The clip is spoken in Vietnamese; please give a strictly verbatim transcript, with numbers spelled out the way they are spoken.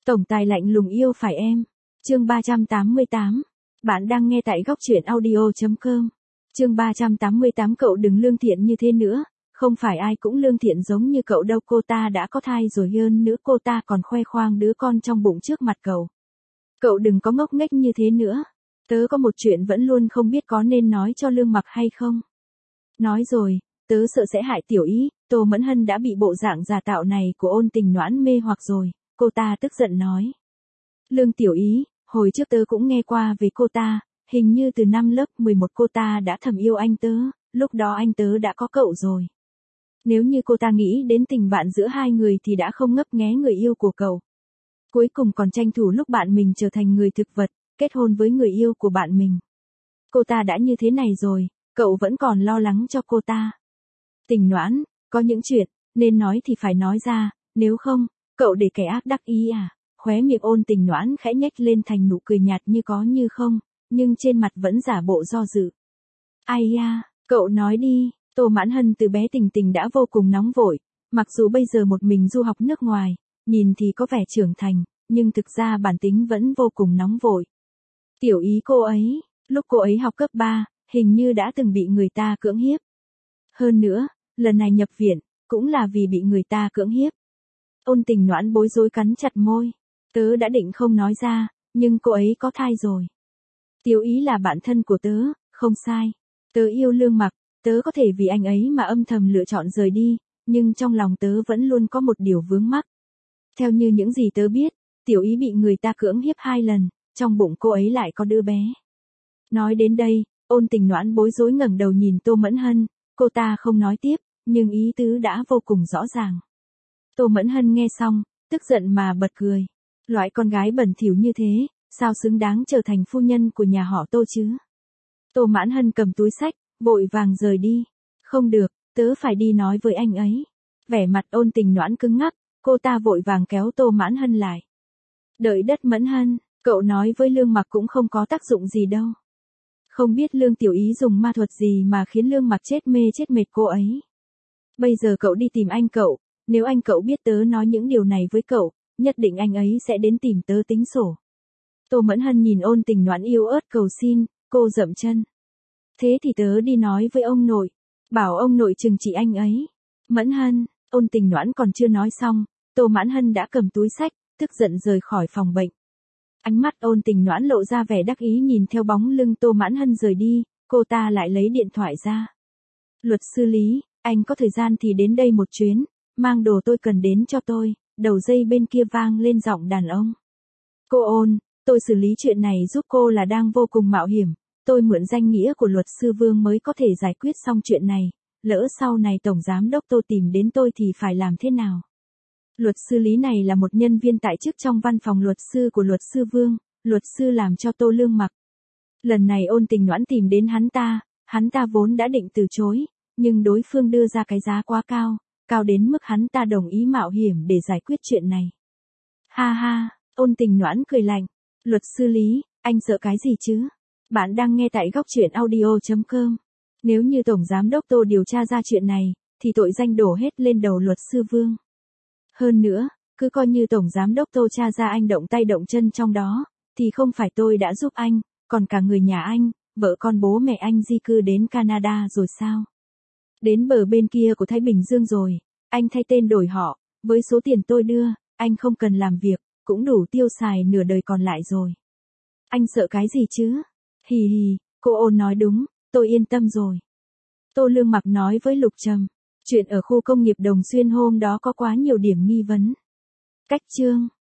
Tổng tài lạnh lùng yêu phải em. Chương ba trăm tám mươi tám. Bạn đang nghe tại góc truyện audio chấm com. Chương ba trăm tám mươi tám. Cậu đừng lương thiện như thế nữa, không phải ai cũng lương thiện giống như cậu đâu. Cô ta đã có thai rồi, hơn nữa cô ta còn khoe khoang đứa con trong bụng trước mặt cậu. Cậu đừng có ngốc nghếch như thế nữa. Tớ có một chuyện vẫn luôn không biết có nên nói cho Lương Mặc hay không. Nói rồi, tớ sợ sẽ hại Tiểu Ý. Tô Mẫn Hân đã bị bộ dạng giả tạo này của Ôn Tình Noãn mê hoặc rồi, cô ta tức giận nói. Lương Tiểu Ý, hồi trước tớ cũng nghe qua về cô ta, hình như từ năm lớp mười một cô ta đã thầm yêu anh tớ, lúc đó anh tớ đã có cậu rồi. Nếu như cô ta nghĩ đến tình bạn giữa hai người thì đã không ngấp nghé người yêu của cậu. Cuối cùng còn tranh thủ lúc bạn mình trở thành người thực vật, kết hôn với người yêu của bạn mình. Cô ta đã như thế này rồi, cậu vẫn còn lo lắng cho cô ta. Tình Noãn, có những chuyện, nên nói thì phải nói ra, nếu không, cậu để kẻ ác đắc ý à? Khóe miệng Ôn Tình Noãn khẽ nhếch lên thành nụ cười nhạt như có như không, nhưng trên mặt vẫn giả bộ do dự. Ai da, cậu nói đi. Tô Mãn Hân từ bé Tình Tình đã vô cùng nóng vội, mặc dù bây giờ một mình du học nước ngoài, nhìn thì có vẻ trưởng thành, nhưng thực ra bản tính vẫn vô cùng nóng vội. Tiểu Ý cô ấy, lúc cô ấy học cấp ba, hình như đã từng bị người ta cưỡng hiếp. Hơn nữa, lần này nhập viện, cũng là vì bị người ta cưỡng hiếp. Ôn Tình Noãn bối rối cắn chặt môi. Tớ đã định không nói ra, nhưng cô ấy có thai rồi. Tiểu Ý là bạn thân của tớ, không sai. Tớ yêu Lương Mặc, tớ có thể vì anh ấy mà âm thầm lựa chọn rời đi, nhưng trong lòng tớ vẫn luôn có một điều vướng mắc. Theo như những gì tớ biết, Tiểu Ý bị người ta cưỡng hiếp hai lần, trong bụng cô ấy lại có đứa bé. Nói đến đây, Ôn Tình Noãn bối rối ngẩng đầu nhìn Tô Mẫn Hân, cô ta không nói tiếp, nhưng ý tứ đã vô cùng rõ ràng. Tô Mẫn Hân nghe xong, tức giận mà bật cười. Loại con gái bẩn thỉu như thế, sao xứng đáng trở thành phu nhân của nhà họ Tô chứ? Tô Mãn Hân cầm túi xách, vội vàng rời đi. Không được, tớ phải đi nói với anh ấy. Vẻ mặt Ôn Tình Noãn cứng ngắc, cô ta vội vàng kéo Tô Mãn Hân lại. Đợi đất Mẫn Hân, cậu nói với Lương Mặc cũng không có tác dụng gì đâu. Không biết Lương Tiểu Ý dùng ma thuật gì mà khiến Lương Mặc chết mê chết mệt cô ấy. Bây giờ cậu đi tìm anh cậu, nếu anh cậu biết tớ nói những điều này với cậu, nhất định anh ấy sẽ đến tìm tớ tính sổ. Tô Mẫn Hân nhìn Ôn Tình Noãn yếu ớt cầu xin, cô dậm chân. Thế thì tớ đi nói với ông nội, bảo ông nội trừng trị anh ấy. Mẫn Hân, Ôn Tình Noãn còn chưa nói xong, Tô Mãn Hân đã cầm túi xách, tức giận rời khỏi phòng bệnh. Ánh mắt Ôn Tình Noãn lộ ra vẻ đắc ý nhìn theo bóng lưng Tô Mãn Hân rời đi, cô ta lại lấy điện thoại ra. Luật sư Lý, anh có thời gian thì đến đây một chuyến, mang đồ tôi cần đến cho tôi. Đầu dây bên kia vang lên giọng đàn ông. Cô Ôn, tôi xử lý chuyện này giúp cô là đang vô cùng mạo hiểm, tôi mượn danh nghĩa của luật sư Vương mới có thể giải quyết xong chuyện này, lỡ sau này Tổng Giám Đốc Tô tìm đến tôi thì phải làm thế nào? Luật sư Lý này là một nhân viên tại chức trong văn phòng luật sư của luật sư Vương, luật sư làm cho Tô Lương Mặc. Lần này Ôn Tình Noãn tìm đến hắn ta, hắn ta vốn đã định từ chối, nhưng đối phương đưa ra cái giá quá cao. Cao đến mức hắn ta đồng ý mạo hiểm để giải quyết chuyện này. Ha ha, Ôn Tình Noãn cười lạnh. Luật sư Lý, anh sợ cái gì chứ? Bạn đang nghe tại góc truyện audio chấm com. Nếu như Tổng Giám Đốc Tô điều tra ra chuyện này, thì tội danh đổ hết lên đầu luật sư Vương. Hơn nữa, cứ coi như Tổng Giám Đốc Tô tra ra anh động tay động chân trong đó, thì không phải tôi đã giúp anh, còn cả người nhà anh, vợ con bố mẹ anh di cư đến Canada rồi sao? Đến bờ bên kia của Thái Bình Dương rồi, anh thay tên đổi họ, với số tiền tôi đưa, anh không cần làm việc, cũng đủ tiêu xài nửa đời còn lại rồi. Anh sợ cái gì chứ? Hì hì, cô Ôn nói đúng, tôi yên tâm rồi. Tô Lương Mặc nói với Lục Trầm, chuyện ở khu công nghiệp Đồng Xuyên hôm đó có quá nhiều điểm nghi vấn. Cách chương